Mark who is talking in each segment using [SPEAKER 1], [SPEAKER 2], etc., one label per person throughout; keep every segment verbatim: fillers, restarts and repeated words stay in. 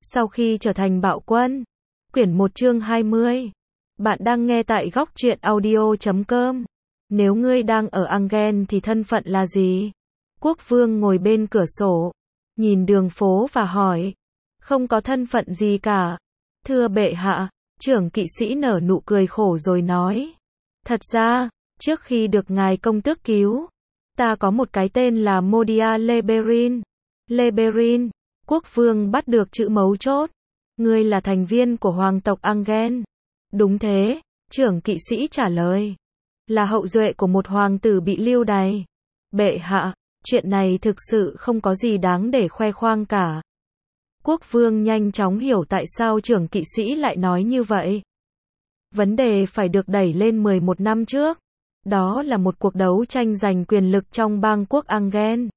[SPEAKER 1] Sau khi trở thành bạo quân. Quyển một chương hai mươi. Bạn đang nghe tại góc truyện audio chấm com. Nếu ngươi đang ở Angen thì thân phận là gì? Quốc vương ngồi bên cửa sổ, nhìn đường phố và hỏi. Không có thân phận gì cả. Thưa bệ hạ, trưởng kỵ sĩ nở nụ cười khổ rồi nói. Thật ra, trước khi được ngài công tước cứu, ta có một cái tên là Modia Leberin. Leberin, quốc vương bắt được chữ mấu chốt. Ngươi là thành viên của hoàng tộc Angen. Đúng thế, trưởng kỵ sĩ trả lời. Là hậu duệ của một hoàng tử bị lưu đày. Bệ hạ, chuyện này thực sự không có gì đáng để khoe khoang cả. Quốc vương nhanh chóng hiểu tại sao trưởng kỵ sĩ lại nói như vậy. Vấn đề phải được đẩy lên mười một năm trước. Đó là một cuộc đấu tranh giành quyền lực trong bang quốc Angen.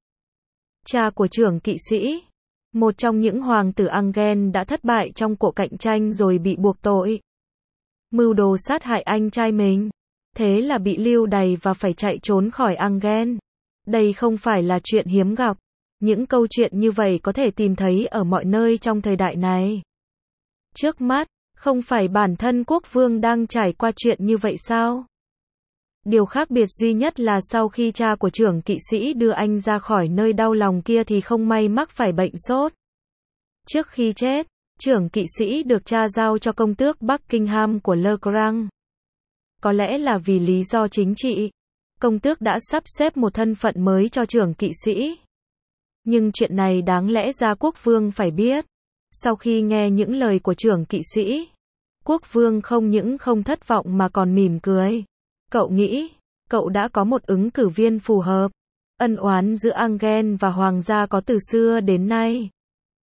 [SPEAKER 1] Cha của trưởng kỵ sĩ, một trong những hoàng tử Angen đã thất bại trong cuộc cạnh tranh rồi bị buộc tội mưu đồ sát hại anh trai mình. Thế là bị lưu đày và phải chạy trốn khỏi Angen. Đây không phải là chuyện hiếm gặp. Những câu chuyện như vậy có thể tìm thấy ở mọi nơi trong thời đại này. Trước mắt, không phải bản thân quốc vương đang trải qua chuyện như vậy sao? Điều khác biệt duy nhất là sau khi cha của trưởng kỵ sĩ đưa anh ra khỏi nơi đau lòng kia thì không may mắc phải bệnh sốt. Trước khi chết, trưởng kỵ sĩ được cha giao cho công tước Buckingham của Le Grand. Có lẽ là vì lý do chính trị, công tước đã sắp xếp một thân phận mới cho trưởng kỵ sĩ. Nhưng chuyện này đáng lẽ ra quốc vương phải biết. Sau khi nghe những lời của trưởng kỵ sĩ, quốc vương không những không thất vọng mà còn mỉm cười. Cậu nghĩ, cậu đã có một ứng cử viên phù hợp. Ân oán giữa Angen và hoàng gia có từ xưa đến nay.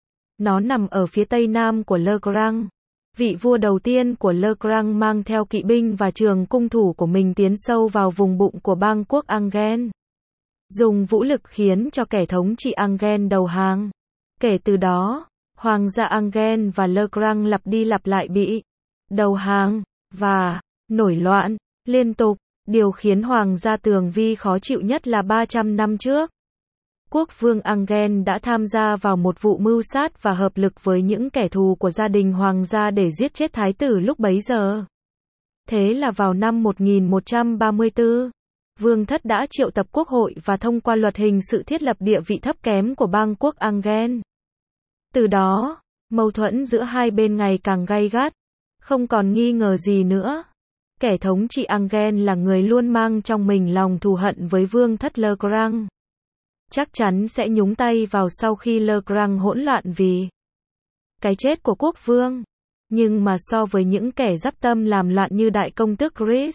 [SPEAKER 1] Nó nằm ở phía tây nam của Le Grand. Vị vua đầu tiên của Le Grand mang theo kỵ binh và trường cung thủ của mình tiến sâu vào vùng bụng của bang quốc Angen. Dùng vũ lực khiến cho kẻ thống trị Angen đầu hàng. Kể từ đó, hoàng gia Angen và Le Grand lặp đi lặp lại bị đầu hàng và nổi loạn liên tục. Điều khiến hoàng gia Tường Vi khó chịu nhất là ba trăm năm trước, quốc vương Angen đã tham gia vào một vụ mưu sát và hợp lực với những kẻ thù của gia đình hoàng gia để giết chết thái tử lúc bấy giờ. Thế là vào năm một nghìn một trăm ba mươi tư, vương thất đã triệu tập quốc hội và thông qua luật hình sự thiết lập địa vị thấp kém của bang quốc Angen. Từ đó, mâu thuẫn giữa hai bên ngày càng gay gắt. Không còn nghi ngờ gì nữa. Kẻ thống trị Angen là người luôn mang trong mình lòng thù hận với vương thất Le Grand. Chắc chắn sẽ nhúng tay vào sau khi Le Grand hỗn loạn vì cái chết của quốc vương. Nhưng mà so với những kẻ dắp tâm làm loạn như đại công tước Chris,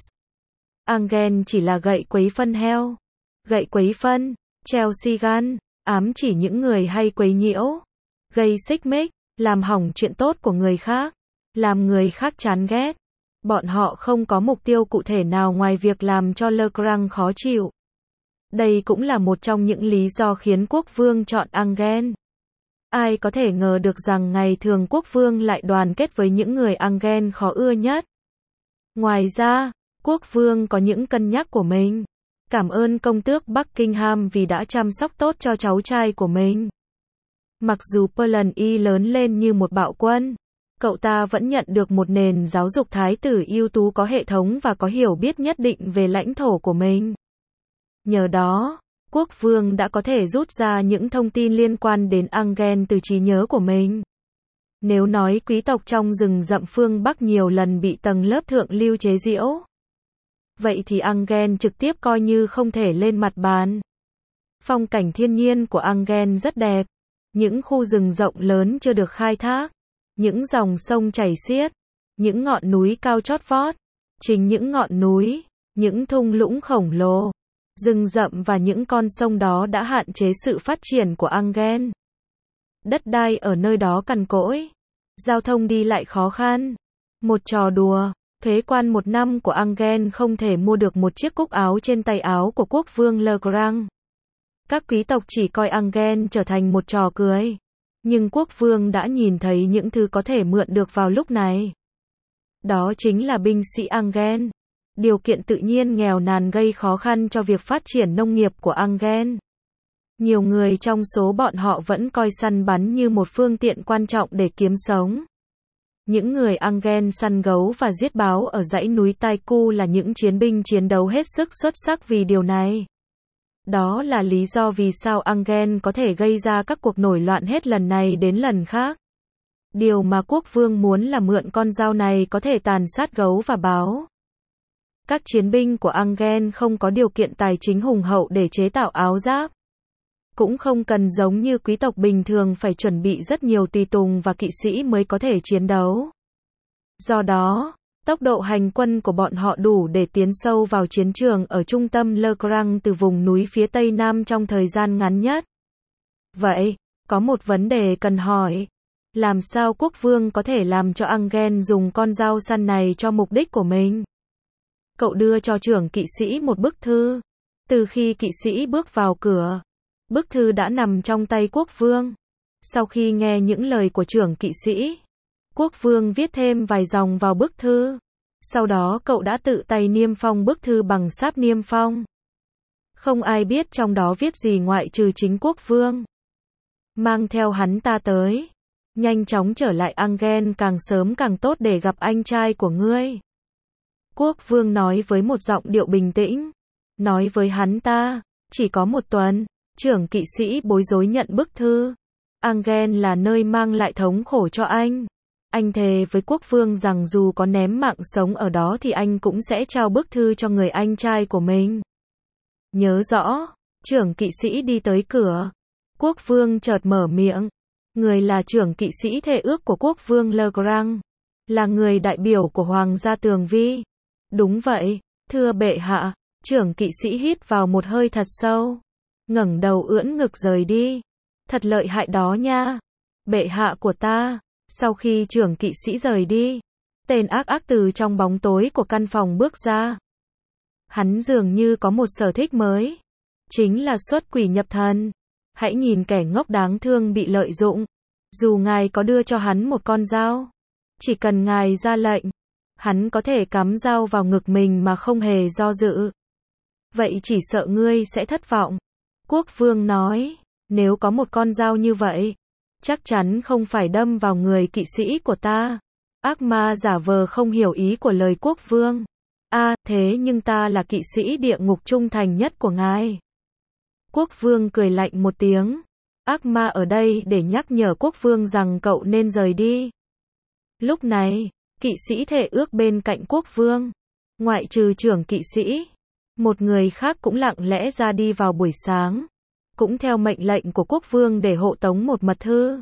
[SPEAKER 1] Angen chỉ là gậy quấy phân heo. Gậy quấy phân, Chelsea Gun, ám chỉ những người hay quấy nhiễu, gây xích mích, làm hỏng chuyện tốt của người khác, làm người khác chán ghét. Bọn họ không có mục tiêu cụ thể nào ngoài việc làm cho Le Grand khó chịu. Đây cũng là một trong những lý do khiến quốc vương chọn Angen. Ai có thể ngờ được rằng ngày thường quốc vương lại đoàn kết với những người Angen khó ưa nhất. Ngoài ra, quốc vương có những cân nhắc của mình. Cảm ơn công tước Buckingham vì đã chăm sóc tốt cho cháu trai của mình. Mặc dù Perlan Y lớn lên như một bạo quân, cậu ta vẫn nhận được một nền giáo dục thái tử ưu tú có hệ thống và có hiểu biết nhất định về lãnh thổ của mình. Nhờ đó, quốc vương đã có thể rút ra những thông tin liên quan đến Angen từ trí nhớ của mình. Nếu nói quý tộc trong rừng rậm phương Bắc nhiều lần bị tầng lớp thượng lưu chế giễu, vậy thì Angen trực tiếp coi như không thể lên mặt bàn. Phong cảnh thiên nhiên của Angen rất đẹp. Những khu rừng rộng lớn chưa được khai thác. Những dòng sông chảy xiết, những ngọn núi cao chót vót, chính những ngọn núi, những thung lũng khổng lồ, rừng rậm và những con sông đó đã hạn chế sự phát triển của Angen. Đất đai ở nơi đó cằn cỗi, giao thông đi lại khó khăn. Một trò đùa, thuế quan một năm của Angen không thể mua được một chiếc cúc áo trên tay áo của quốc vương Le Grand. Các quý tộc chỉ coi Angen trở thành một trò cười. Nhưng quốc vương đã nhìn thấy những thứ có thể mượn được vào lúc này. Đó chính là binh sĩ Angen. Điều kiện tự nhiên nghèo nàn gây khó khăn cho việc phát triển nông nghiệp của Angen. Nhiều người trong số bọn họ vẫn coi săn bắn như một phương tiện quan trọng để kiếm sống. Những người Angen săn gấu và giết báo ở dãy núi Taiku là những chiến binh chiến đấu hết sức xuất sắc vì điều này. Đó là lý do vì sao Angen có thể gây ra các cuộc nổi loạn hết lần này đến lần khác. Điều mà quốc vương muốn là mượn con dao này có thể tàn sát gấu và báo. Các chiến binh của Angen không có điều kiện tài chính hùng hậu để chế tạo áo giáp. Cũng không cần giống như quý tộc bình thường phải chuẩn bị rất nhiều tùy tùng và kỵ sĩ mới có thể chiến đấu. Do đó, tốc độ hành quân của bọn họ đủ để tiến sâu vào chiến trường ở trung tâm Le Grand từ vùng núi phía tây nam trong thời gian ngắn nhất. Vậy, có một vấn đề cần hỏi. Làm sao quốc vương có thể làm cho Angen dùng con dao săn này cho mục đích của mình? Cậu đưa cho trưởng kỵ sĩ một bức thư. Từ khi kỵ sĩ bước vào cửa, bức thư đã nằm trong tay quốc vương. Sau khi nghe những lời của trưởng kỵ sĩ, quốc vương viết thêm vài dòng vào bức thư. Sau đó cậu đã tự tay niêm phong bức thư bằng sáp niêm phong. Không ai biết trong đó viết gì ngoại trừ chính quốc vương. Mang theo hắn ta tới. Nhanh chóng trở lại Angen càng sớm càng tốt để gặp anh trai của ngươi. Quốc vương nói với một giọng điệu bình tĩnh. Nói với hắn ta, chỉ có một tuần. Trưởng kỵ sĩ bối rối nhận bức thư. Angen là nơi mang lại thống khổ cho anh. Anh thề với quốc vương rằng dù có ném mạng sống ở đó thì anh cũng sẽ trao bức thư cho người anh trai của mình. Nhớ rõ, trưởng kỵ sĩ đi tới cửa. Quốc vương chợt mở miệng. Người là trưởng kỵ sĩ thề ước của quốc vương Le Grand. Là người đại biểu của Hoàng gia Tường Vi. Đúng vậy, thưa bệ hạ. Trưởng kỵ sĩ hít vào một hơi thật sâu. Ngẩng đầu ưỡn ngực rời đi. Thật lợi hại đó nha. Bệ hạ của ta. Sau khi trưởng kỵ sĩ rời đi, tên ác ác từ trong bóng tối của căn phòng bước ra. Hắn dường như có một sở thích mới. Chính là xuất quỷ nhập thần. Hãy nhìn kẻ ngốc đáng thương bị lợi dụng. Dù ngài có đưa cho hắn một con dao, chỉ cần ngài ra lệnh, hắn có thể cắm dao vào ngực mình mà không hề do dự. Vậy chỉ sợ ngươi sẽ thất vọng. Quốc vương nói, nếu có một con dao như vậy, chắc chắn không phải đâm vào người kỵ sĩ của ta. Ác ma giả vờ không hiểu ý của lời quốc vương. A, à, thế nhưng ta là kỵ sĩ địa ngục trung thành nhất của ngài. Quốc vương cười lạnh một tiếng. Ác ma ở đây để nhắc nhở quốc vương rằng cậu nên rời đi. Lúc này, kỵ sĩ thề ước bên cạnh quốc vương. Ngoại trừ trưởng kỵ sĩ, một người khác cũng lặng lẽ ra đi vào buổi sáng. Cũng theo mệnh lệnh của quốc vương để hộ tống một mật thư.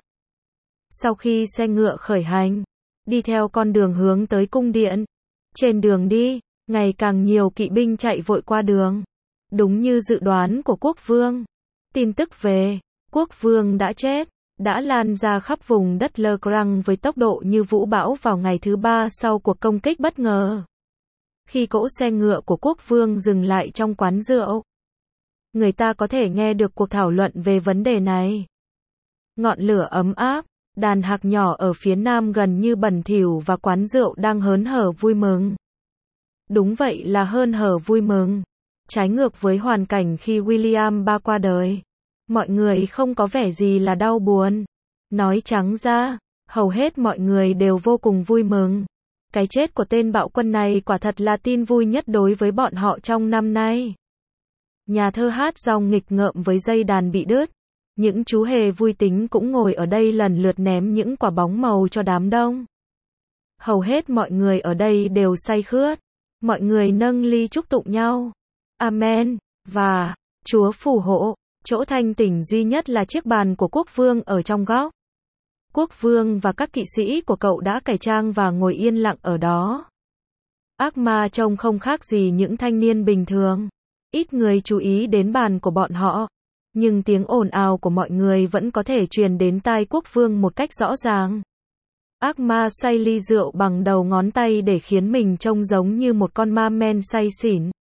[SPEAKER 1] Sau khi xe ngựa khởi hành, đi theo con đường hướng tới cung điện. Trên đường đi, ngày càng nhiều kỵ binh chạy vội qua đường. Đúng như dự đoán của quốc vương. Tin tức về quốc vương đã chết, đã lan ra khắp vùng đất Le Grand với tốc độ như vũ bão vào ngày thứ ba sau cuộc công kích bất ngờ. Khi cỗ xe ngựa của quốc vương dừng lại trong quán rượu, người ta có thể nghe được cuộc thảo luận về vấn đề này. Ngọn lửa ấm áp, đàn hạc nhỏ ở phía nam gần như bẩn thỉu và quán rượu đang hớn hở vui mừng. Đúng vậy là hớn hở vui mừng. Trái ngược với hoàn cảnh khi William ba qua đời. Mọi người không có vẻ gì là đau buồn. Nói trắng ra, hầu hết mọi người đều vô cùng vui mừng. Cái chết của tên bạo quân này quả thật là tin vui nhất đối với bọn họ trong năm nay. Nhà thơ hát dòng nghịch ngợm với dây đàn bị đứt. Những chú hề vui tính cũng ngồi ở đây lần lượt ném những quả bóng màu cho đám đông. Hầu hết mọi người ở đây đều say khướt. Mọi người nâng ly chúc tụng nhau. Amen. Và Chúa phù hộ. Chỗ thanh tỉnh duy nhất là chiếc bàn của quốc vương ở trong góc. Quốc vương và các kỵ sĩ của cậu đã cải trang và ngồi yên lặng ở đó. Ác ma trông không khác gì những thanh niên bình thường. Ít người chú ý đến bàn của bọn họ. Nhưng tiếng ồn ào của mọi người vẫn có thể truyền đến tai quốc vương một cách rõ ràng. Ác ma say ly rượu bằng đầu ngón tay để khiến mình trông giống như một con ma men say xỉn.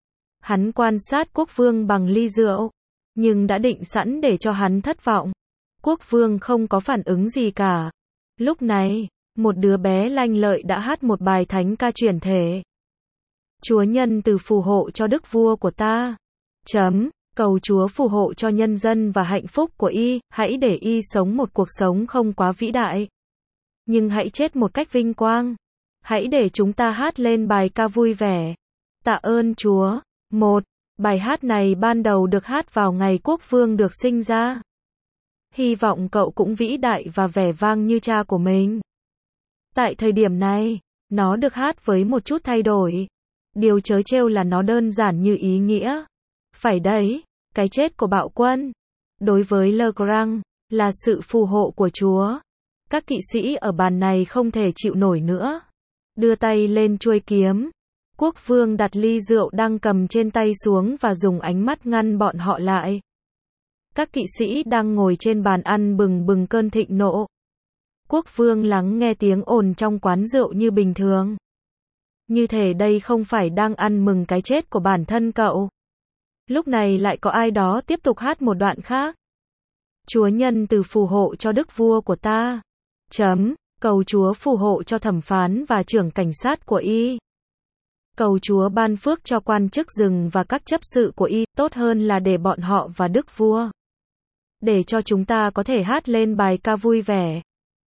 [SPEAKER 1] Hắn quan sát quốc vương bằng ly rượu, nhưng đã định sẵn để cho hắn thất vọng. Quốc vương không có phản ứng gì cả. Lúc này, một đứa bé lanh lợi đã hát một bài thánh ca chuyển thể. Chúa nhân từ phù hộ cho đức vua của ta. Chấm. Cầu Chúa phù hộ cho nhân dân và hạnh phúc của y, hãy để y sống một cuộc sống không quá vĩ đại, nhưng hãy chết một cách vinh quang. Hãy để chúng ta hát lên bài ca vui vẻ. Tạ ơn Chúa. một. Bài hát này ban đầu được hát vào ngày quốc vương được sinh ra. Hy vọng cậu cũng vĩ đại và vẻ vang như cha của mình. Tại thời điểm này, nó được hát với một chút thay đổi. Điều trớ trêu là nó đơn giản như ý nghĩa. Phải đấy, cái chết của bạo quân, đối với Legrand, là sự phù hộ của Chúa. Các kỵ sĩ ở bàn này không thể chịu nổi nữa. Đưa tay lên chuôi kiếm. Quốc vương đặt ly rượu đang cầm trên tay xuống và dùng ánh mắt ngăn bọn họ lại. Các kỵ sĩ đang ngồi trên bàn ăn bừng bừng cơn thịnh nộ. Quốc vương lắng nghe tiếng ồn trong quán rượu như bình thường. Như thể đây không phải đang ăn mừng cái chết của bản thân cậu. Lúc này lại có ai đó tiếp tục hát một đoạn khác. Chúa nhân từ phù hộ cho đức vua của ta. Chấm. Cầu Chúa phù hộ cho thẩm phán và trưởng cảnh sát của y. Cầu Chúa ban phước cho quan chức rừng và các chấp sự của y, tốt hơn là để bọn họ và đức vua. Để cho chúng ta có thể hát lên bài ca vui vẻ.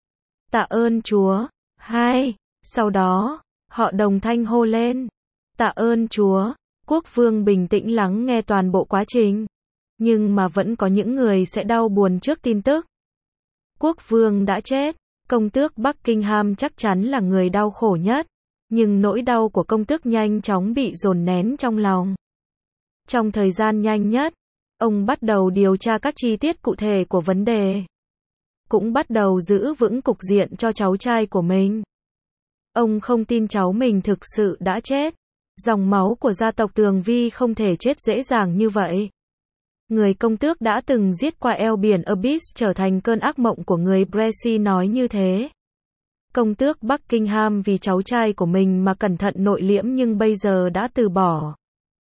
[SPEAKER 1] Tạ ơn Chúa. hai. Sau đó, họ đồng thanh hô lên. Tạ ơn Chúa. Quốc vương bình tĩnh lắng nghe toàn bộ quá trình. Nhưng mà vẫn có những người sẽ đau buồn trước tin tức. Quốc vương đã chết. Công tước Buckingham chắc chắn là người đau khổ nhất. Nhưng nỗi đau của công tước nhanh chóng bị dồn nén trong lòng. Trong thời gian nhanh nhất, ông bắt đầu điều tra các chi tiết cụ thể của vấn đề. Cũng bắt đầu giữ vững cục diện cho cháu trai của mình. Ông không tin cháu mình thực sự đã chết. Dòng máu của gia tộc Tường Vi không thể chết dễ dàng như vậy. Người công tước đã từng giết qua eo biển Abyss trở thành cơn ác mộng của người Bressy nói như thế. Công tước Buckingham vì cháu trai của mình mà cẩn thận nội liễm nhưng bây giờ đã từ bỏ.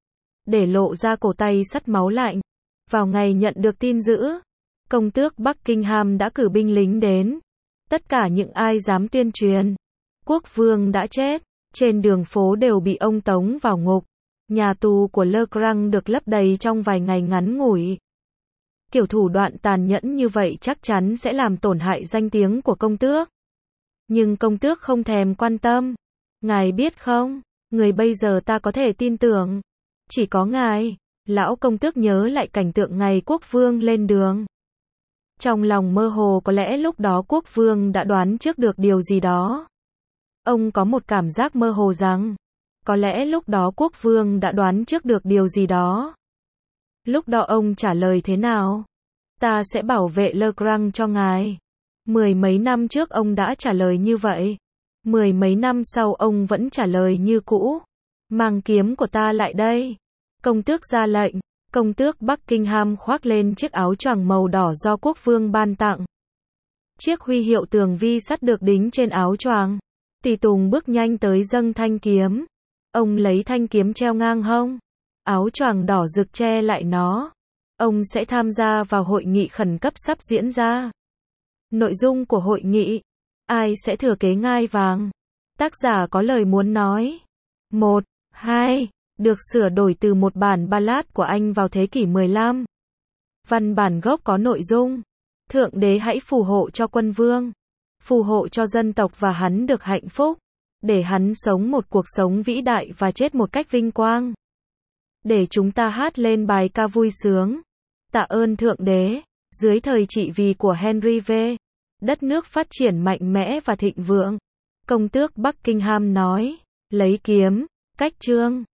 [SPEAKER 1] Để lộ ra cổ tay sắt máu lạnh. Vào ngày nhận được tin dữ, công tước Buckingham đã cử binh lính đến. Tất cả những ai dám tuyên truyền quốc vương đã chết, trên đường phố đều bị ông tống vào ngục. Nhà tù của Legrand được lấp đầy trong vài ngày ngắn ngủi. Kiểu thủ đoạn tàn nhẫn như vậy chắc chắn sẽ làm tổn hại danh tiếng của công tước. Nhưng công tước không thèm quan tâm. Ngài biết không, người bây giờ ta có thể tin tưởng. Chỉ có ngài. Lão công tước nhớ lại cảnh tượng ngày quốc vương lên đường. Trong lòng mơ hồ có lẽ lúc đó quốc vương đã đoán trước được điều gì đó. Ông có một cảm giác mơ hồ rằng, có lẽ lúc đó quốc vương đã đoán trước được điều gì đó. Lúc đó ông trả lời thế nào? Ta sẽ bảo vệ Legrand cho ngài. Mười mấy năm trước ông đã trả lời như vậy. Mười mấy năm sau ông vẫn trả lời như cũ. Mang kiếm của ta lại đây. Công tước ra lệnh. Công tước Buckingham khoác lên chiếc áo choàng màu đỏ do quốc vương ban tặng. Chiếc huy hiệu Tường Vi sắt được đính trên áo choàng. Tùy tùng bước nhanh tới dâng thanh kiếm. Ông lấy thanh kiếm treo ngang hông. Áo choàng đỏ rực che lại nó. Ông sẽ tham gia vào hội nghị khẩn cấp sắp diễn ra. Nội dung của hội nghị. Ai sẽ thừa kế ngai vàng? Tác giả có lời muốn nói. một. hai. Được sửa đổi từ một bản ballad của Anh vào thế kỷ mười lăm. Văn bản gốc có nội dung. Thượng đế hãy phù hộ cho quân vương. Phù hộ cho dân tộc và hắn được hạnh phúc. Để hắn sống một cuộc sống vĩ đại và chết một cách vinh quang. Để chúng ta hát lên bài ca vui sướng. Tạ ơn Thượng đế. Dưới thời trị vì của Henry V, đất nước phát triển mạnh mẽ và thịnh vượng. Công tước Buckingham nói, lấy kiếm, cách trương.